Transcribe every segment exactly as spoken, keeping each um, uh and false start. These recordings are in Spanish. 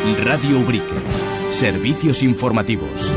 Radio Ubrique. Servicios informativos.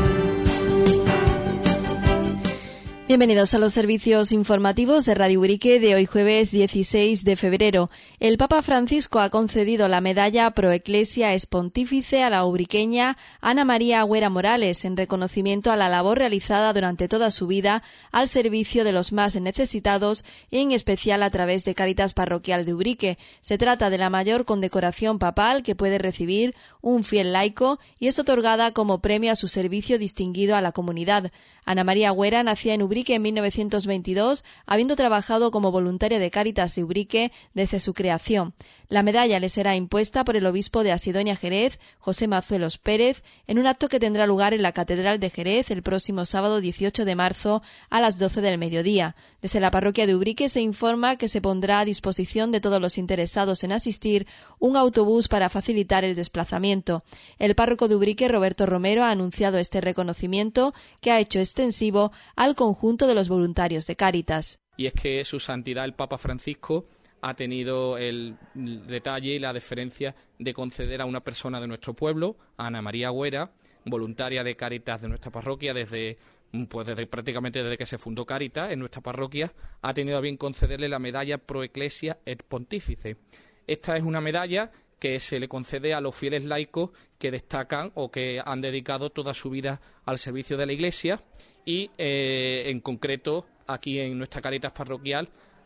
Bienvenidos a los servicios informativos de Radio Ubrique de hoy jueves dieciséis de febrero. El Papa Francisco ha concedido la medalla Pro Ecclesia es Pontífice a la ubriqueña Ana María Agüera Morales en reconocimiento a la labor realizada durante toda su vida al servicio de los más necesitados, en especial a través de Cáritas Parroquial de Ubrique. Se trata de la mayor condecoración papal que puede recibir un fiel laico y es otorgada como premio a su servicio distinguido a la comunidad. Ana María Agüera nacía en Ubrique en mil novecientos veintidós, habiendo trabajado como voluntaria de Cáritas de Ubrique desde su creación. La medalla le será impuesta por el obispo de Asidonia Jerez, José Mazuelos Pérez, en un acto que tendrá lugar en la Catedral de Jerez el próximo sábado dieciocho de marzo a las doce del mediodía. Desde la parroquia de Ubrique se informa que se pondrá a disposición de todos los interesados en asistir un autobús para facilitar el desplazamiento. El párroco de Ubrique, Roberto Romero, ha anunciado este reconocimiento que ha hecho extensivo al conjunto de los voluntarios de Cáritas. Y es que su santidad el Papa Francisco ha tenido el detalle y la deferencia de conceder a una persona de nuestro pueblo, a Ana María Agüera, voluntaria de Cáritas de nuestra parroquia desde, pues desde prácticamente desde que se fundó Cáritas en nuestra parroquia, ha tenido a bien concederle la medalla Pro Ecclesia et Pontífice. Esta es una medalla que se le concede a los fieles laicos que destacan o que han dedicado toda su vida al servicio de la Iglesia y, eh, en concreto, aquí en nuestra Cáritas parroquial,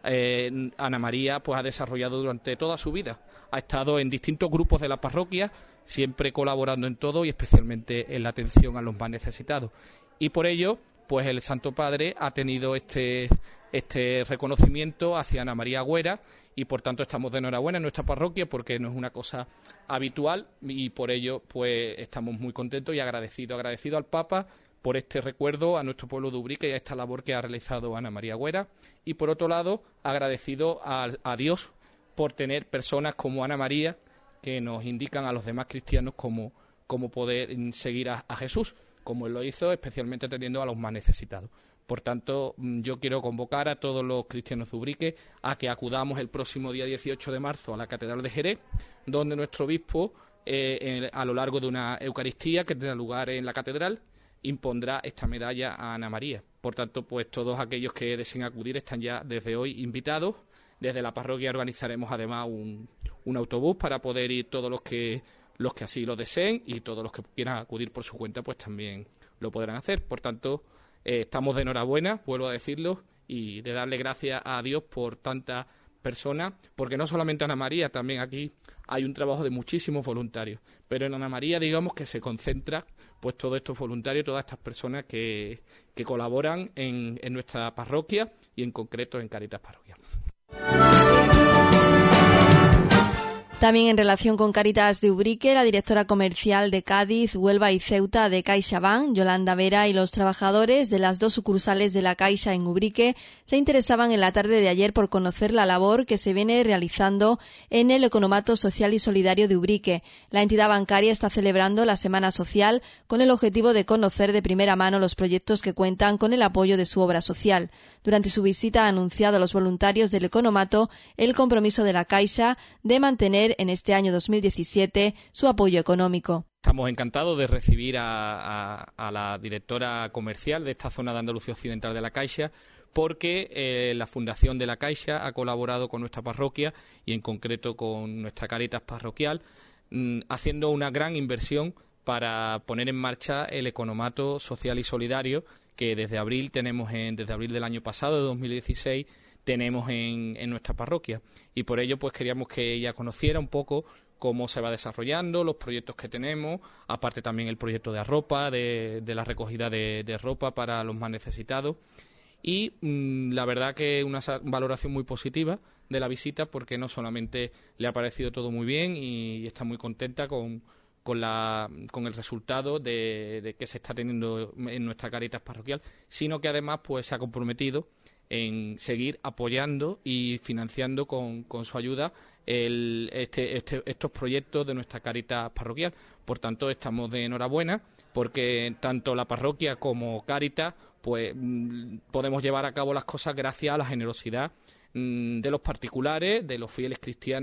Eh, Ana María pues ha desarrollado durante toda su vida. Ha estado en distintos grupos de la parroquia, siempre colaborando en todo y especialmente en la atención a los más necesitados. Y por ello, pues el Santo Padre ha tenido este, este reconocimiento hacia Ana María Agüera y por tanto estamos de enhorabuena en nuestra parroquia porque no es una cosa habitual y por ello pues estamos muy contentos y agradecidos, agradecidos al Papa por este recuerdo a nuestro pueblo de Ubrique y a esta labor que ha realizado Ana María Agüera. Y por otro lado, agradecido a, a Dios por tener personas como Ana María que nos indican a los demás cristianos cómo, cómo poder seguir a, a Jesús, como Él lo hizo, especialmente atendiendo a los más necesitados. Por tanto, yo quiero convocar a todos los cristianos de Ubrique a que acudamos el próximo día dieciocho de marzo a la Catedral de Jerez, donde nuestro obispo, eh, en, a lo largo de una Eucaristía que tendrá lugar en la Catedral, impondrá esta medalla a Ana María. Por tanto, pues todos aquellos que deseen acudir están ya desde hoy invitados. Desde la parroquia organizaremos además un, un autobús para poder ir todos los que los que así lo deseen y todos los que quieran acudir por su cuenta pues también lo podrán hacer. Por tanto, eh, estamos de enhorabuena, vuelvo a decirlo, y de darle gracias a Dios por tantas personas, porque no solamente Ana María, también aquí hay un trabajo de muchísimos voluntarios, pero en Ana María digamos que se concentra pues todos estos voluntarios, todas estas personas que, que colaboran en, en nuestra parroquia y en concreto en Cáritas Parroquial. También en relación con Cáritas de Ubrique, la directora comercial de Cádiz, Huelva y Ceuta de CaixaBank, Yolanda Vera, y los trabajadores de las dos sucursales de la Caixa en Ubrique se interesaban en la tarde de ayer por conocer la labor que se viene realizando en el Economato Social y Solidario de Ubrique. La entidad bancaria está celebrando la Semana Social con el objetivo de conocer de primera mano los proyectos que cuentan con el apoyo de su obra social. Durante su visita ha anunciado a los voluntarios del Economato el compromiso de la Caixa de mantener en este año dos mil diecisiete su apoyo económico. Estamos encantados de recibir a, a, a la directora comercial de esta zona de Andalucía Occidental de la Caixa, porque eh, la Fundación de la Caixa ha colaborado con nuestra parroquia y en concreto con nuestra Cáritas parroquial, mmm, haciendo una gran inversión para poner en marcha el Economato Social y Solidario que desde abril tenemos en, desde abril del año pasado, de dos mil dieciséis, tenemos en, en nuestra parroquia. Y por ello pues queríamos que ella conociera un poco cómo se va desarrollando, los proyectos que tenemos, aparte también el proyecto de ropa, de, de la recogida de, de ropa para los más necesitados. Y mmm, la verdad que una valoración muy positiva de la visita, porque no solamente le ha parecido todo muy bien y, y está muy contenta con, con, la, con el resultado de, de que se está teniendo en nuestra Cáritas parroquial, sino que además pues se ha comprometido en seguir apoyando y financiando con, con su ayuda el, este, este, estos proyectos de nuestra Cáritas parroquial. Por tanto, estamos de enhorabuena porque tanto la parroquia como Cáritas pues podemos llevar a cabo las cosas gracias a la generosidad de los particulares, de los fieles cristianos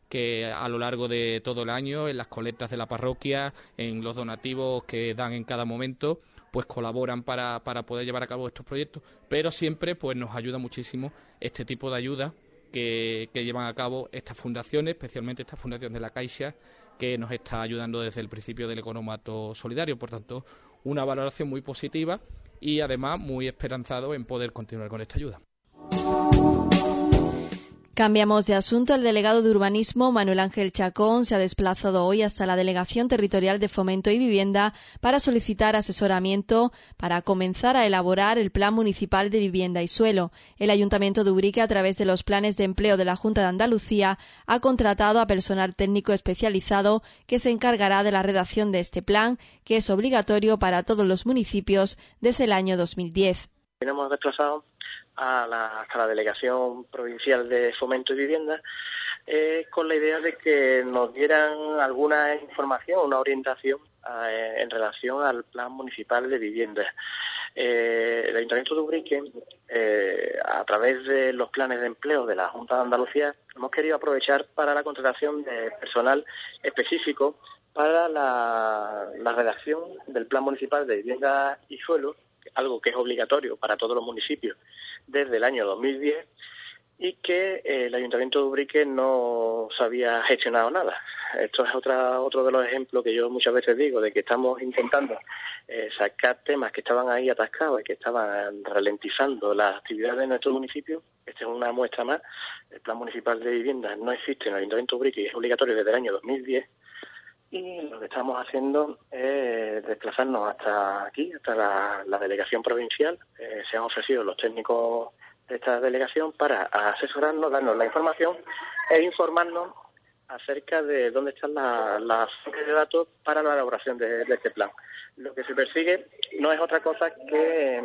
que a lo largo de todo el año, en las colectas de la parroquia, en los donativos que dan en cada momento, pues colaboran para, para poder llevar a cabo estos proyectos, pero siempre pues nos ayuda muchísimo este tipo de ayuda que, que llevan a cabo estas fundaciones, especialmente esta fundación de la Caixa, que nos está ayudando desde el principio del economato solidario. Por tanto, una valoración muy positiva y además muy esperanzado en poder continuar con esta ayuda. Cambiamos de asunto. El delegado de Urbanismo, Manuel Ángel Chacón, se ha desplazado hoy hasta la Delegación Territorial de Fomento y Vivienda para solicitar asesoramiento para comenzar a elaborar el Plan Municipal de Vivienda y Suelo. El Ayuntamiento de Ubrique, a través de los planes de empleo de la Junta de Andalucía, ha contratado a personal técnico especializado que se encargará de la redacción de este plan, que es obligatorio para todos los municipios desde el año dos mil diez. Hemos desplazado a la, hasta la Delegación Provincial de Fomento y Vivienda eh, con la idea de que nos dieran alguna información, una orientación eh, en relación al Plan Municipal de Vivienda. Eh, el Ayuntamiento de Ubrique, eh, a través de los planes de empleo de la Junta de Andalucía, hemos querido aprovechar para la contratación de personal específico para la, la redacción del Plan Municipal de Vivienda y Suelo, algo que es obligatorio para todos los municipios desde el año dos mil diez y que eh, el Ayuntamiento de Ubrique no se había gestionado nada. Esto es otra, otro de los ejemplos que yo muchas veces digo, de que estamos intentando eh, sacar temas que estaban ahí atascados y que estaban ralentizando las actividades de nuestro municipio. Esta es una muestra más. El Plan Municipal de Vivienda no existe en el Ayuntamiento de Ubrique y es obligatorio desde el año dos mil diez. Y lo que estamos haciendo es desplazarnos hasta aquí, hasta la, la delegación provincial. Eh, se han ofrecido los técnicos de esta delegación para asesorarnos, darnos la información e informarnos acerca de dónde están las la fuentes de datos para la elaboración de, de este plan. Lo que se persigue no es otra cosa que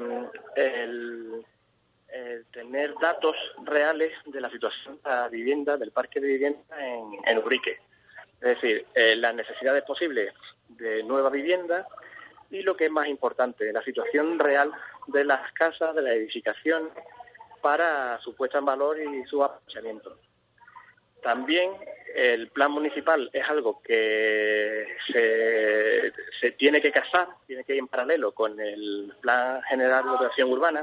el, el tener datos reales de la situación de la vivienda, del parque de vivienda en, en Ubrique. Es decir, eh, las necesidades posibles de nueva vivienda y, lo que es más importante, la situación real de las casas, de la edificación, para su puesta en valor y su aprovechamiento. También el plan municipal es algo que se, se tiene que casar, tiene que ir en paralelo con el Plan General de Ordenación Urbana.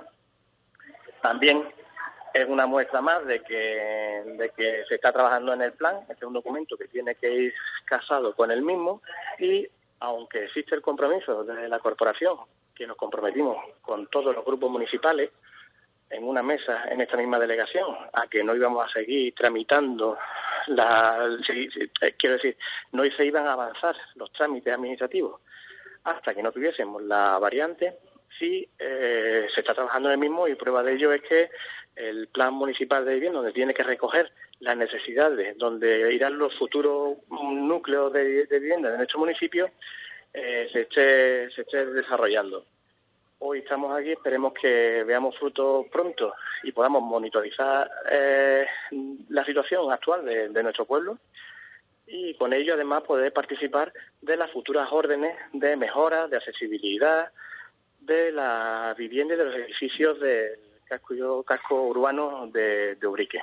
También es una muestra más de que, de que se está trabajando en el plan. Este es un documento que tiene que ir casado con el mismo y, aunque existe el compromiso de la corporación, que nos comprometimos con todos los grupos municipales en una mesa en esta misma delegación, a que no íbamos a seguir tramitando, la, quiero decir, no se iban a avanzar los trámites administrativos hasta que no tuviésemos la variante. Sí, eh, se está trabajando en el mismo y prueba de ello es que el plan municipal de vivienda, donde tiene que recoger las necesidades, donde irán los futuros núcleos de, de vivienda de nuestro municipio, eh, se esté, se esté desarrollando. Hoy estamos aquí, esperemos que veamos frutos pronto y podamos monitorizar eh, la situación actual de, de nuestro pueblo y con ello además poder participar de las futuras órdenes de mejora, de accesibilidad de la vivienda y de los edificios del casco, casco urbano de, de Ubrique.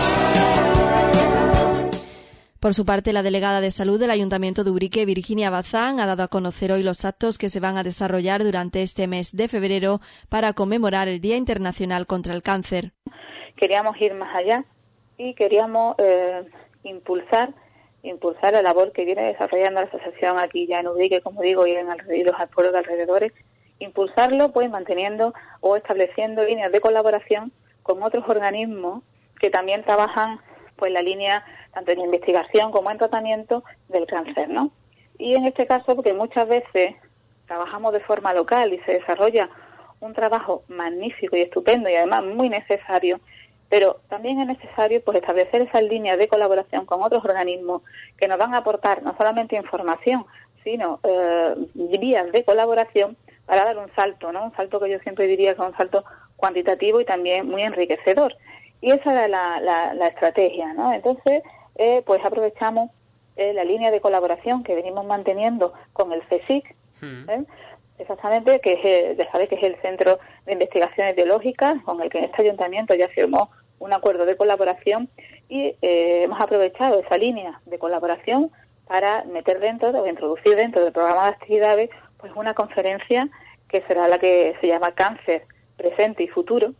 Por su parte, la delegada de Salud del Ayuntamiento de Ubrique, Virginia Bazán, ha dado a conocer hoy los actos que se van a desarrollar durante este mes de febrero para conmemorar el Día Internacional contra el Cáncer. Queríamos ir más allá y queríamos eh, impulsar impulsar la labor que viene desarrollando la asociación aquí ya en Ubrique, como digo, y en los pueblos de alrededores, impulsarlo pues manteniendo o estableciendo líneas de colaboración con otros organismos que también trabajan pues la línea tanto en investigación como en tratamiento del cáncer, ¿no? Y en este caso, porque muchas veces trabajamos de forma local y se desarrolla un trabajo magnífico y estupendo y además muy necesario, pero también es necesario pues establecer esas líneas de colaboración con otros organismos que nos van a aportar no solamente información, sino eh, vías de colaboración para dar un salto, ¿no? Un salto que yo siempre diría que es un salto cuantitativo y también muy enriquecedor. Y esa era la, la, la estrategia, ¿no? Entonces, eh, pues aprovechamos eh, la línea de colaboración que venimos manteniendo con el CSIC, ¿eh? Exactamente, que es el, ya sabéis que es el Centro de Investigaciones Biológicas, con el que este ayuntamiento ya firmó un acuerdo de colaboración y eh, hemos aprovechado esa línea de colaboración para meter dentro o introducir dentro del programa de actividades pues una conferencia que será la que se llama Cáncer, Presente y Futuro,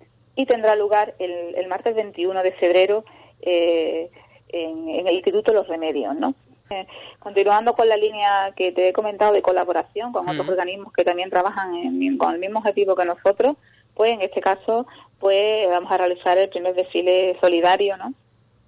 y tendrá lugar el, el martes veintiuno de febrero eh, en, en el Instituto Los Remedios, ¿no? Eh, continuando con la línea que te he comentado de colaboración con mm. otros organismos que también trabajan en, con el mismo objetivo que nosotros, pues en este caso pues vamos a realizar el primer desfile solidario, ¿no?,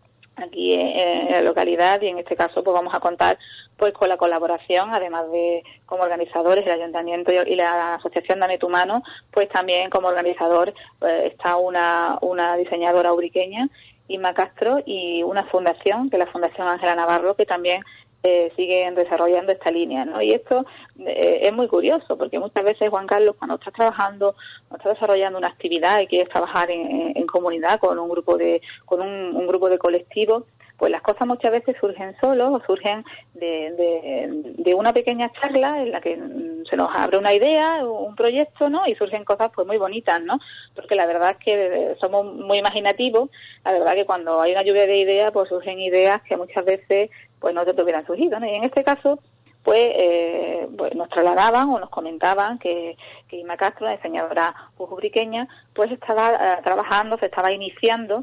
aquí en, en la localidad, y en este caso pues vamos a contar pues con la colaboración, además de como organizadores el Ayuntamiento y la Asociación Danet Humano, pues también como organizador pues, está una, una diseñadora ubriqueña, Inma Castro, y una fundación, que es la Fundación Ángela Navarro, que también eh, siguen desarrollando esta línea, ¿no? Y esto eh, es muy curioso, porque muchas veces, Juan Carlos, cuando estás trabajando, cuando estás desarrollando una actividad y quieres trabajar en, en comunidad con un grupo de, con un, un grupo de colectivos, pues las cosas muchas veces surgen solos o surgen de, de, de una pequeña charla en la que se nos abre una idea, un proyecto, ¿no? Y surgen cosas pues muy bonitas, ¿no? Porque la verdad es que somos muy imaginativos, la verdad que cuando hay una lluvia de ideas, pues surgen ideas que muchas veces pues no te hubieran surgido, ¿no? Y en este caso, pues, eh, pues nos trasladaban o nos comentaban que, que Inma Castro, la diseñadora ubriqueña, pues estaba eh, trabajando, se estaba iniciando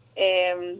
eh,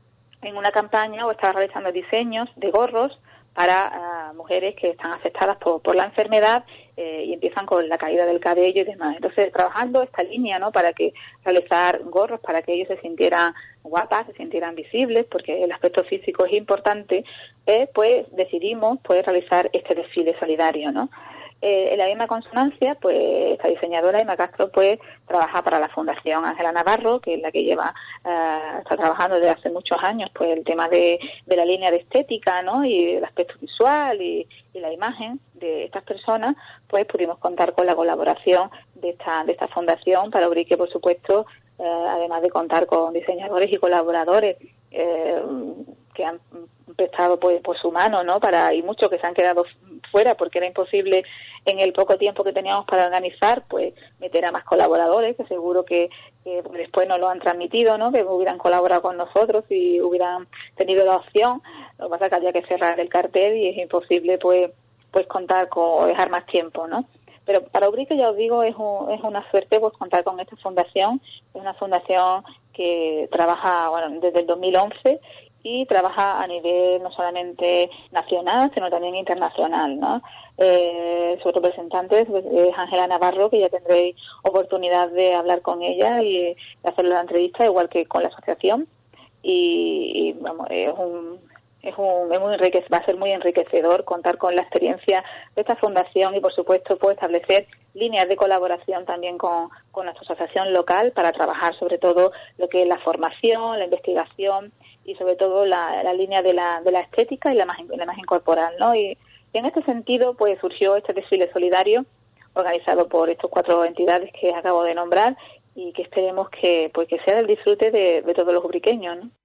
en una campaña o estaba realizando diseños de gorros para uh, mujeres que están afectadas por, por la enfermedad eh, y empiezan con la caída del cabello y demás. Entonces, trabajando esta línea, ¿no?, para que realizar gorros para que ellos se sintieran guapas, se sintieran visibles, porque el aspecto físico es importante, eh, pues decidimos pues realizar este desfile solidario, ¿no? Eh, en la misma consonancia, pues esta diseñadora, Inma Castro, pues trabaja para la Fundación Ángela Navarro, que es la que lleva, uh, está trabajando desde hace muchos años, pues el tema de, de la línea de estética, ¿no?, y el aspecto visual y, y la imagen de estas personas. Pues pudimos contar con la colaboración de esta, de esta fundación para Ubrique, por supuesto, uh, además de contar con diseñadores y colaboradores eh, que han prestado pues, por su mano, ¿no?, para, y muchos que se han quedado fuera porque era imposible en el poco tiempo que teníamos para organizar, pues meter a más colaboradores, que seguro que, que después nos lo han transmitido, ¿no?, que hubieran colaborado con nosotros y hubieran tenido la opción. Lo que pasa es que había que cerrar el cartel y es imposible pues pues contar con, o dejar más tiempo, ¿no? Pero para Ubrique, ya os digo, es, un, es una suerte pues contar con esta fundación. Es una fundación que trabaja, bueno, desde el dos mil once y trabaja a nivel no solamente nacional, sino también internacional, ¿no? Eh, su representante es Ángela Navarro, que ya tendréis oportunidad de hablar con ella y de hacerle la entrevista, igual que con la asociación. Y, y vamos, es un... Es un, es muy enriquec- va a ser muy enriquecedor contar con la experiencia de esta fundación y, por supuesto, pues establecer líneas de colaboración también con, con nuestra asociación local para trabajar sobre todo lo que es la formación, la investigación y sobre todo la, la línea de la, de la estética y la imagen, la imagen corporal, ¿no? Y, y en este sentido pues surgió este desfile solidario organizado por estas cuatro entidades que acabo de nombrar y que esperemos que pues que sea del disfrute de, de todos los ubriqueños, ¿no?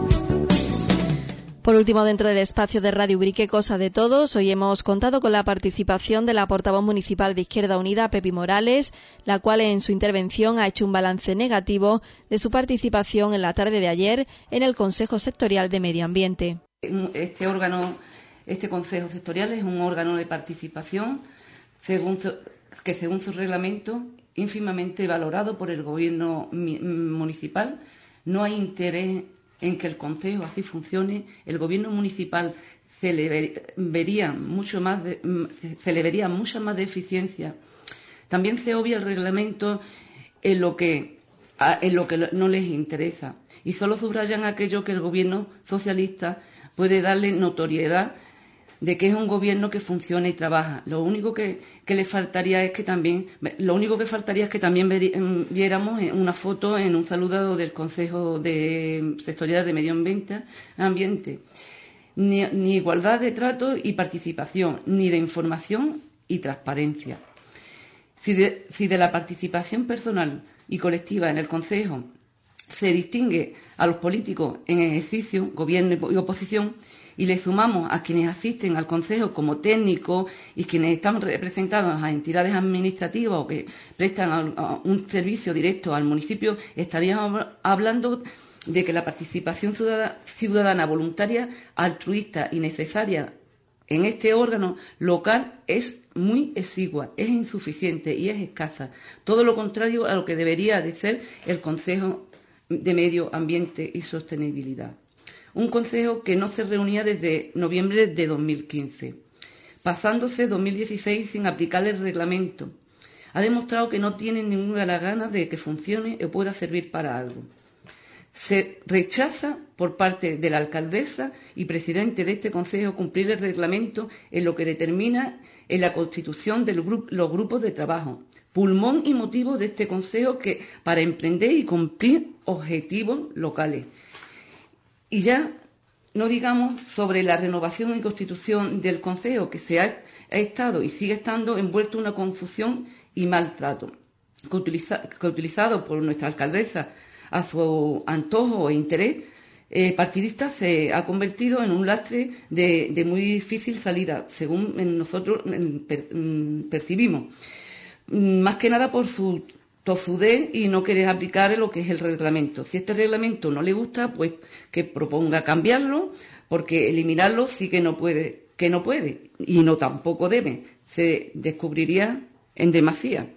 Por último, dentro del espacio de Radio Ubrique Cosa de Todos, hoy hemos contado con la participación de la portavoz municipal de Izquierda Unida, Pepi Morales, la cual en su intervención ha hecho un balance negativo de su participación en la tarde de ayer en el Consejo Sectorial de Medio Ambiente. Este órgano, este Consejo Sectorial es un órgano de participación según, que según su reglamento, ínfimamente valorado por el Gobierno municipal. No hay interés en que el Consejo así funcione. El Gobierno municipal se le ver, vería mucho más de, se le vería mucha más de eficiencia. También se obvia el reglamento en lo que en lo que no les interesa y solo subrayan aquello que el Gobierno socialista puede darle notoriedad de que es un gobierno que funciona y trabaja. Lo único que, que le faltaría es que también, lo único que faltaría es que también viéramos una foto en un saludo del Consejo de Sectorial de Medio Ambiente, ambiente. Ni, ni igualdad de trato y participación, ni de información y transparencia. Si de, si de la participación personal y colectiva en el Consejo se distingue a los políticos en ejercicio, gobierno y oposición, y le sumamos a quienes asisten al Consejo como técnicos y quienes están representados a entidades administrativas o que prestan un servicio directo al municipio, estaríamos hablando de que la participación ciudadana voluntaria, altruista y necesaria en este órgano local es muy exigua, es insuficiente y es escasa. Todo lo contrario a lo que debería de ser el Consejo de Medio Ambiente y Sostenibilidad. Un consejo que no se reunía desde noviembre de dos mil quince, pasándose dos mil dieciséis sin aplicar el reglamento. Ha demostrado que no tiene ninguna gana de que funcione o pueda servir para algo. Se rechaza por parte de la alcaldesa y presidente de este consejo cumplir el reglamento en lo que determina en la constitución de los, grup los grupos de trabajo, pulmón y motivo de este consejo que para emprender y cumplir objetivos locales. Y ya no digamos sobre la renovación y constitución del consejo, que se ha, ha estado y sigue estando envuelto en una confusión y maltrato, que, utiliza, que utilizado por nuestra alcaldesa a su antojo e interés eh, partidista, se ha convertido en un lastre de, de muy difícil salida, según nosotros per, percibimos. Más que nada por su tozudez y no querer aplicar lo que es el reglamento. Si este reglamento no le gusta, pues que proponga cambiarlo, porque eliminarlo sí que no puede, que no puede y no tampoco debe. Se descubriría en demasía.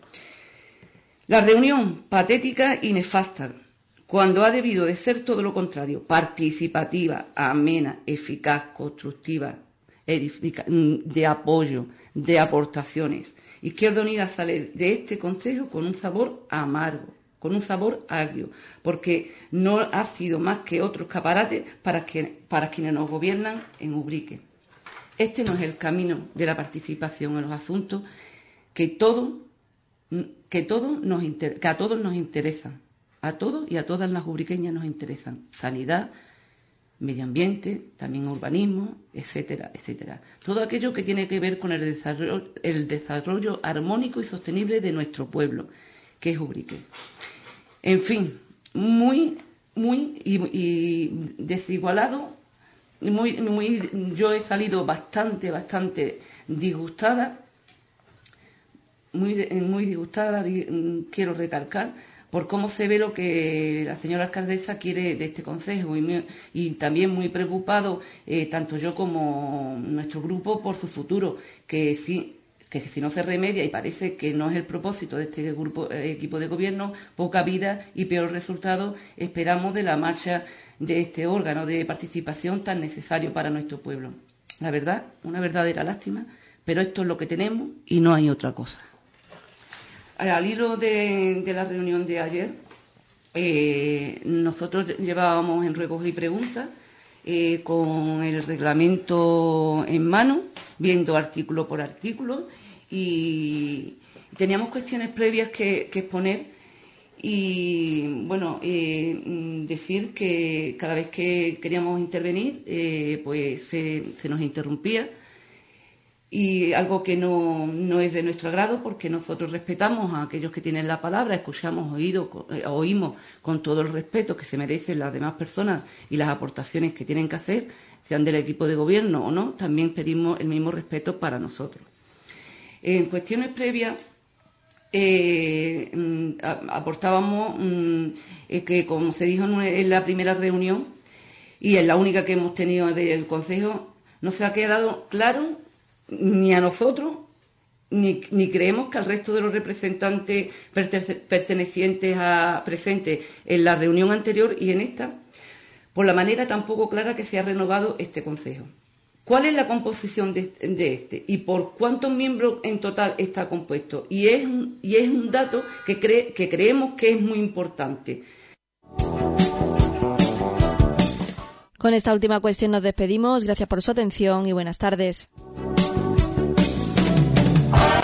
La reunión patética y nefasta, cuando ha debido de ser todo lo contrario, participativa, amena, eficaz, constructiva, de apoyo, de aportaciones. Izquierda Unida sale de este consejo con un sabor amargo, con un sabor agrio, porque no ha sido más que otro escaparate para, que, para quienes nos gobiernan en Ubrique. Este no es el camino de la participación en los asuntos que, todo, que, todo nos inter, que a todos nos interesan. A todos y a todas las ubriqueñas nos interesan. Sanidad, medio ambiente, también urbanismo, etcétera, etcétera. Todo aquello que tiene que ver con el desarrollo, el desarrollo armónico y sostenible de nuestro pueblo, que es Ubrique. En fin, muy, muy y, y desigualado, muy, muy, yo he salido bastante, bastante disgustada, muy, muy disgustada, quiero recalcar, por cómo se ve lo que la señora alcaldesa quiere de este consejo y, me, y también muy preocupado, eh, tanto yo como nuestro grupo, por su futuro, que si, que si no se remedia y parece que no es el propósito de este grupo, eh, equipo de gobierno, poca vida y peor resultado esperamos de la marcha de este órgano de participación tan necesario para nuestro pueblo. La verdad, una verdadera lástima, pero esto es lo que tenemos y no hay otra cosa. Al hilo de, de la reunión de ayer, eh, nosotros llevábamos en ruegos y preguntas eh, con el reglamento en mano, viendo artículo por artículo, y teníamos cuestiones previas que, que exponer y, bueno, eh, decir que cada vez que queríamos intervenir, eh, pues se, se nos interrumpía. Y algo que no, no es de nuestro agrado, porque nosotros respetamos a aquellos que tienen la palabra, escuchamos, oído, eh, oímos con todo el respeto que se merecen las demás personas y las aportaciones que tienen que hacer, sean del equipo de gobierno o no, también pedimos el mismo respeto para nosotros. En cuestiones previas, eh, aportábamos eh, que, como se dijo en la primera reunión, y es la única que hemos tenido del Consejo, no se ha quedado claro ni a nosotros, ni, ni creemos que al resto de los representantes pertenecientes a presentes en la reunión anterior y en esta, por la manera tan poco clara que se ha renovado este Consejo. ¿Cuál es la composición de, de este? ¿Y por cuántos miembros en total está compuesto? Y es un, y es un dato que, cree, que creemos que es muy importante. Con esta última cuestión nos despedimos. Gracias por su atención y buenas tardes.